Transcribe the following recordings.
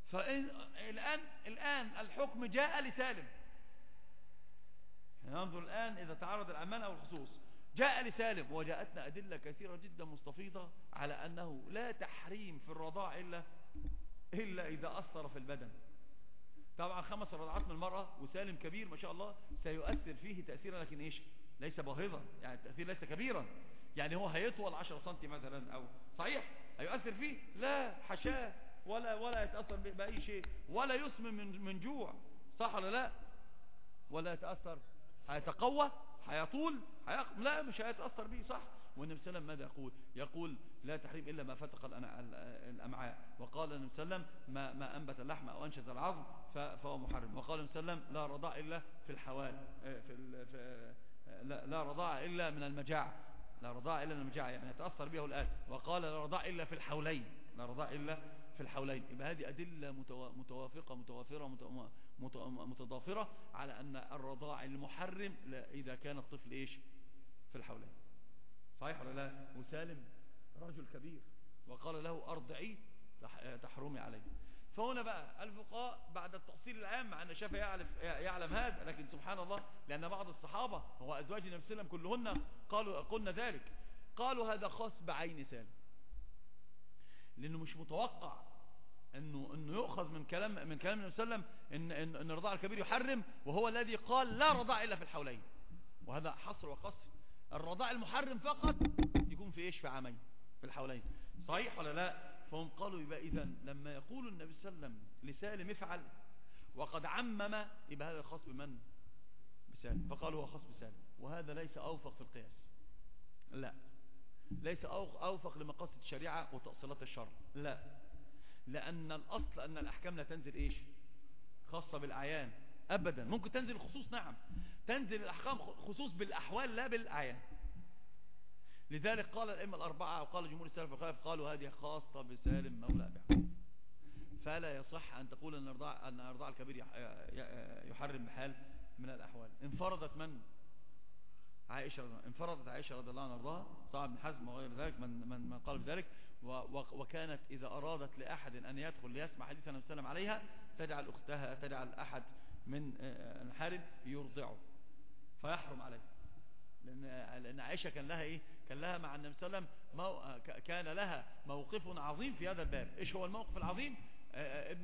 الآن الحكم جاء لسالم. ننظر الآن إذا تعرض العمان أو الخصوص، جاء لسالم، وجاءتنا أدلة كثيرة جدا مستفيضة على أنه لا تحريم في الرضاع إلا إذا أثر في البدن. طبعا 5 رضعات من المرأة وسالم كبير ما شاء الله سيؤثر فيه تأثيرا، لكن إيش؟ ليس باهظا، يعني التأثير ليس كبيرا، يعني هو هيطول 10 سنتي مثلا أو صحيح هيؤثر فيه؟ لا حشاه، ولا يتأثر بأي شيء، ولا يسمن من جوع، صح ولا لا؟ ولا يتأثر، هيتقوى، هيطول، لا مش هيتأثر به، صح. والنبي صلى الله عليه وسلم ماذا يقول لا تحريم إلا ما فتق الأمعاء. وقال النبي صلى الله عليه وسلم ما أنبت اللحم أو أنشز العظم فهو محرم. وقال النبي صلى الله عليه وسلم لا رضاع إلا في الحوال، لا رضاع إلا من المجاعة، لا رضاع إلا من المجاعة، يعني يتأثر به الآن. وقال لا رضاع إلا في الحولين، لا رضاع إلا في الحولين. يبقى هذه أدلة متوافقة متوافرة متضافرة على أن الرضاع المحرم إذا كان الطفل إيش؟ في الحولين، صحيح ولا لا؟ وسالم رجل كبير وقال له أرضعي تحرمي عليه. فهنا بقى الفقهاء بعد التأصيل العام، مع أن الشافعي يعلم هذا، لكن سبحان الله لأن بعض الصحابة هو أزواج النبي صلى الله عليه وسلم كلهن قلنا ذلك، قالوا هذا خاص بعين سالم، لأنه مش متوقع انه يؤخذ من كلام النبي صلى الله عليه وسلم ان الرضاع الكبير يحرم، وهو الذي قال لا رضاع الا في الحولين. وهذا حصر وقصر، الرضاع المحرم فقط يكون في ايش؟ في عامين، في الحولين، صحيح ولا لا؟ فهم قالوا يبقى اذا لما يقول النبي صلى الله عليه وسلم لسالم افعل وقد عمم، يبقى هذا خاص بمن؟ بسالم. فقالوا هو خاص بسالم، وهذا ليس اوفق في القياس، لا ليس اوفق لمقاصد الشريعة وتأصيلات الشرع، لا، لأن الأصل أن الأحكام لا تنزل إيش؟ خاصة بالأعيان أبدا. ممكن تنزل الخصوص، نعم، تنزل الأحكام خصوص بالأحوال لا بالأعيان. لذلك قال الأئمة الأربعة وقال جمهور السلف والخلف قالوا هذه خاصة بسالم مولى أبي عبد. فلا يصح أن تقول أن الرضاع الكبير يحرم بحال من الأحوال. انفردت من؟ انفردت عائشة رضي الله عنها وارضاها، صعب بن حزم وغير ذلك من قال بذلك. وكانت إذا أرادت لأحد أن يدخل ليسمع حديث النبي صلى الله عليه وسلم عليها تجعل أختها، تجعل أحد من الحارم يرضعه فيحرم عليه، لأن عائشة كان لها إيه؟ كان لها مع النبي صلى الله عليه وسلم كان لها موقف عظيم في هذا الباب. إيش هو الموقف العظيم؟ ابن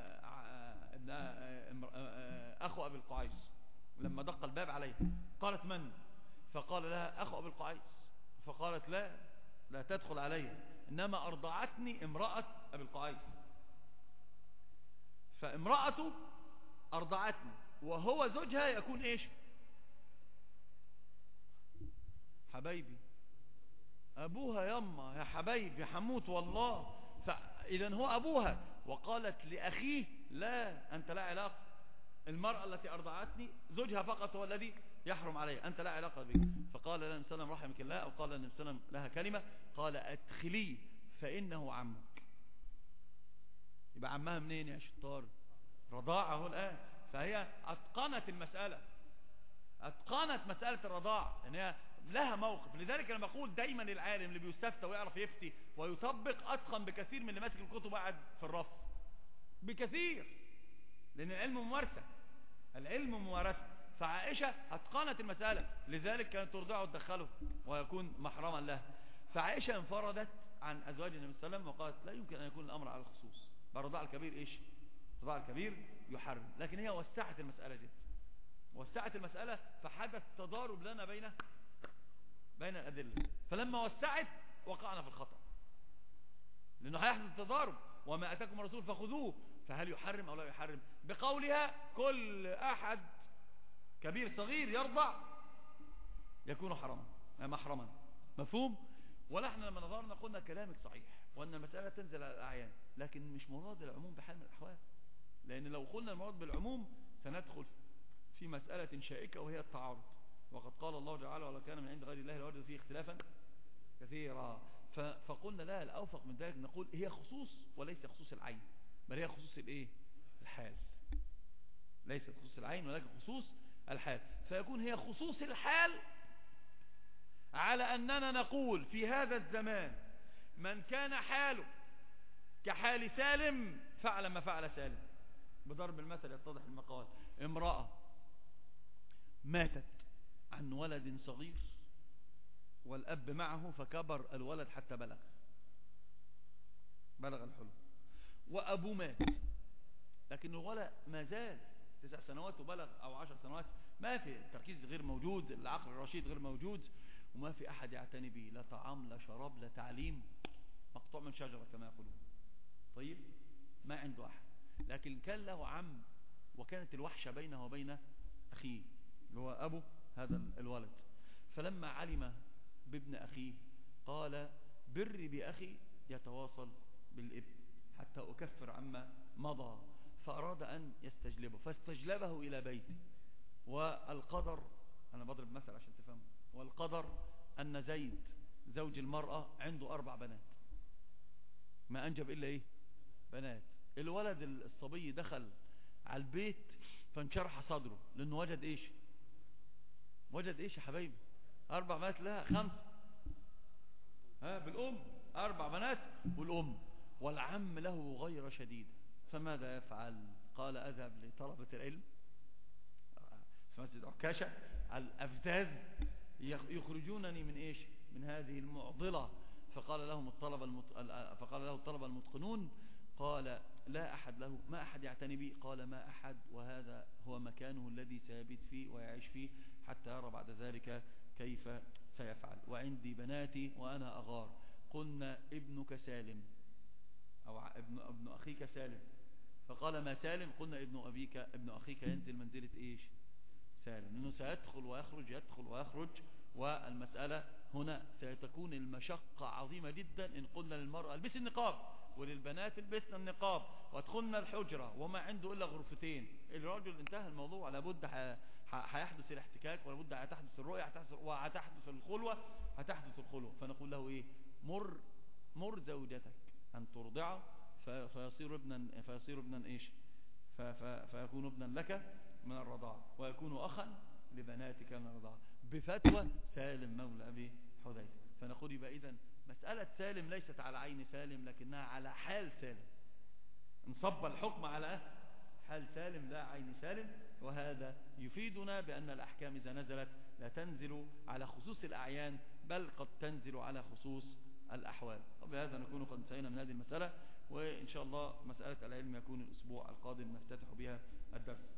أخو أبي القعيس لما دق الباب عليه قالت من؟ فقال لها أخو أبي القعيس، فقالت لا تدخل علي، إنما أرضعتني امرأة أبي القعيس، فامرأته أرضعتني وهو زوجها يكون إيش؟ حبايبي، أبوها يما يا حبايبي حموت والله، فإذا هو أبوها. وقالت لأخيه لا، أنت لا علاقة، المرأة التي أرضعتني زوجها فقط هو الذي يحرم علي، أنت لا علاقة به. فقال لها النبي صلى الله عليه وسلم رحمك الله، أو قال النبي صلى الله عليه وسلم لها كلمة، قال أدخليه فإنه عمك. يبقى عمها منين يا شطار؟ رضاعه الآن. فهي أتقنت المسألة، أتقنت مسألة الرضاع، يعني هي لها موقف. لذلك أنا بقول دايما العالم اللي بيستفتى ويعرف يفتي ويطبق أتقن بكثير من اللي ماسك الكتب قاعد في الرف، بكثير، لأن العلم ممارسة، العلم ممارسة. فعائشة أتقنت المسألة، لذلك كانت ترضعه وتدخله ويكون محرما له. فعائشة انفردت عن أزواج النبي صلى الله عليه وسلم وقالت لا يمكن أن يكون الأمر على الخصوص، الرضاع الكبير إيش؟ الرضاع الكبير يحرم. لكن هي وسعت المسألة جدا، وسعت المسألة، فحدث تضارب لنا بين الأدلة. فلما وسعت وقعنا في الخطأ، لأنه هيحدث تضارب، وما أتاكم الرسول فخذوه، فهل يحرم أو لا يحرم؟ بقولها كل أحد كبير صغير يرضع يكون محرما، مفهوم؟ ونحن لما نظرنا قلنا كلامك صحيح، وأن المسألة تنزل على الأعيان، لكن مش مراد العموم بحال من الأحوال، لأن لو قلنا المراد بالعموم سندخل في مسألة شائكة وهي التعارض. وقد قال الله تعالى ولو كان من عند غير الله لوجدوا فيه اختلافا كثيرا. فقلنا لا، الأوفق من ذلك نقول هي خصوص وليس خصوص العين، بل هي خصوص الايه؟ الحال، ليست خصوص العين ولكن خصوص الحال. فيكون هي خصوص الحال على أننا نقول في هذا الزمان من كان حاله كحال سالم فعل ما فعل سالم. بضرب المثل يتضح المقال. امرأة ماتت عن ولد صغير والأب معه، فكبر الولد حتى بلغ الحلم، وأبوه مات، لكن الولد ما زال 9 سنوات وبلغ أو 10 سنوات، ما في التركيز غير موجود، العقل الرشيد غير موجود، وما في أحد يعتني به، لا طعام لا شراب لا تعليم، مقطوع من شجرة كما يقولون. طيب ما عنده أحد، لكن كان له عم، وكانت الوحشة بينه وبين أخيه اللي هو أبو هذا الولد. فلما علم بابن أخيه قال بري بأخي يتواصل بالابن حتى أكفر عما مضى، فأراد أن يستجلبه، فاستجلبه إلى بيته. والقدر، أنا بضرب مثل عشان تفهم، والقدر أن زيد زوج المرأة عنده 4 بنات، ما أنجب إلا إيه؟ بنات. الولد الصبي دخل على البيت فانشرح صدره، لأنه وجد إيش؟ وجد إيش يا حبايبي؟ 4 بنات، لا 5، بالأم 4 بنات والأم، والعم له غير شديد، فماذا يفعل؟ قال أذهب لطلبة العلم في مسجد عكاشة الأفتاز يخرجونني من إيش؟ من هذه المعضلة. فقال له الطلبة المتقنون، قال لا أحد له، ما أحد يعتني به، قال ما أحد، وهذا هو مكانه الذي سيبت فيه ويعيش فيه حتى يرى بعد ذلك كيف سيفعل. وعندي بناتي وأنا أغار، قلنا ابنك سالم أو ابن أخيك سالم، فقال ما سالم، قلنا ابن أخيك ينزل منزلة إيش؟ سالم، لأنه سيدخل ويخرج يدخل ويخرج، والمسألة هنا ستكون المشقة عظيمة جدا إن قلنا للمرأة البس النقاب وللبنات البسنا النقاب وادخلنا الحجرة وما عنده إلا غرفتين، الرجل انتهى الموضوع، لابد هيحدث الاحتكاك، ولابد هتحدث الرؤية، وهتحدث الخلوة، فنقول له إيه؟ مر زوجتك أن ترضعه فيصير ابنا إيش؟ فيكون ابنا لك من الرضاعة، ويكون أخا لبناتك من الرضاعة، بفتوى سالم مولى أبي حذيفة. فنقول يبقى إذن مسألة سالم ليست على عين سالم، لكنها على حال سالم، انصب الحكم على حال سالم لا عين سالم. وهذا يفيدنا بأن الأحكام إذا نزلت لا تنزل على خصوص الأعيان، بل قد تنزل على خصوص الأحوال. وبهذا نكون قد انتهينا من هذه المسألة، وإن شاء الله مسألة العلم يكون الأسبوع القادم نفتتح بها الدرس.